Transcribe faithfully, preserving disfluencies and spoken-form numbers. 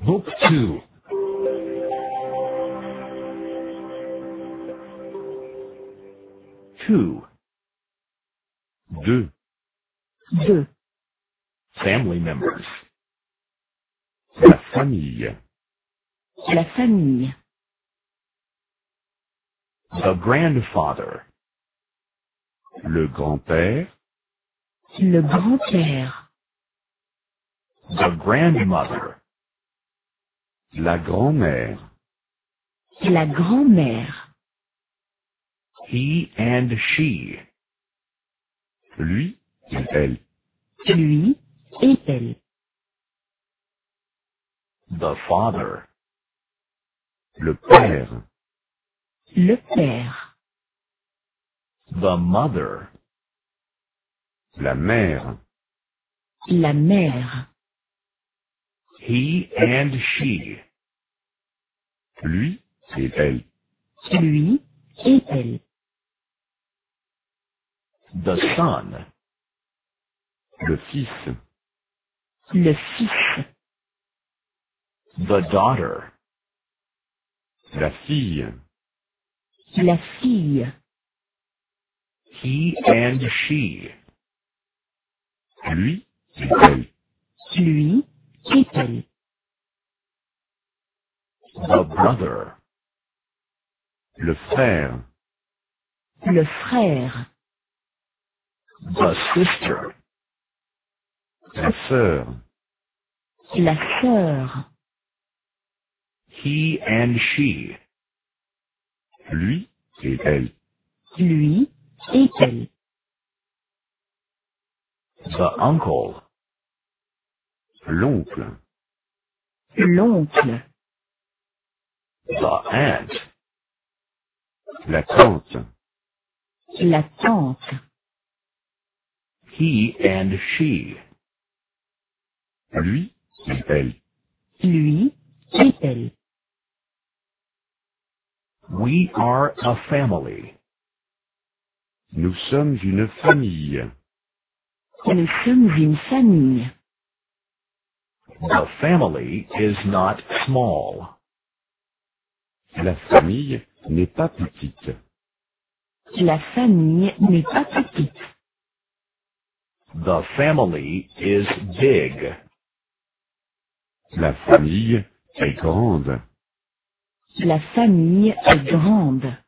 Book two. Two. Deux. Deux. Family members. La famille. La famille. The grandfather. Le grand-père. Le grand-père. The grandmother. La grand-mère. La grand-mère. He and she. Lui et elle. Lui et elle. The father. Le père. Le père. The mother. La mère. La mère. He and she. Lui et elle. Lui et elle. The son. Le fils. Le fils. The daughter. La fille. La fille. He and she. Lui et elle. Lui et elle. The brother. Le frère. Le frère. The sister. La sœur. La sœur. He and she. Lui et elle. Lui et elle. The uncle. L'oncle. L'oncle. The aunt. La tante. La tante. He and she. Lui et elle. Lui et elle. We are a family. Nous sommes une famille. Nous sommes une famille. The family is not small. La famille n'est pas petite. La famille n'est pas petite. The family is big. La famille est grande. La famille est grande.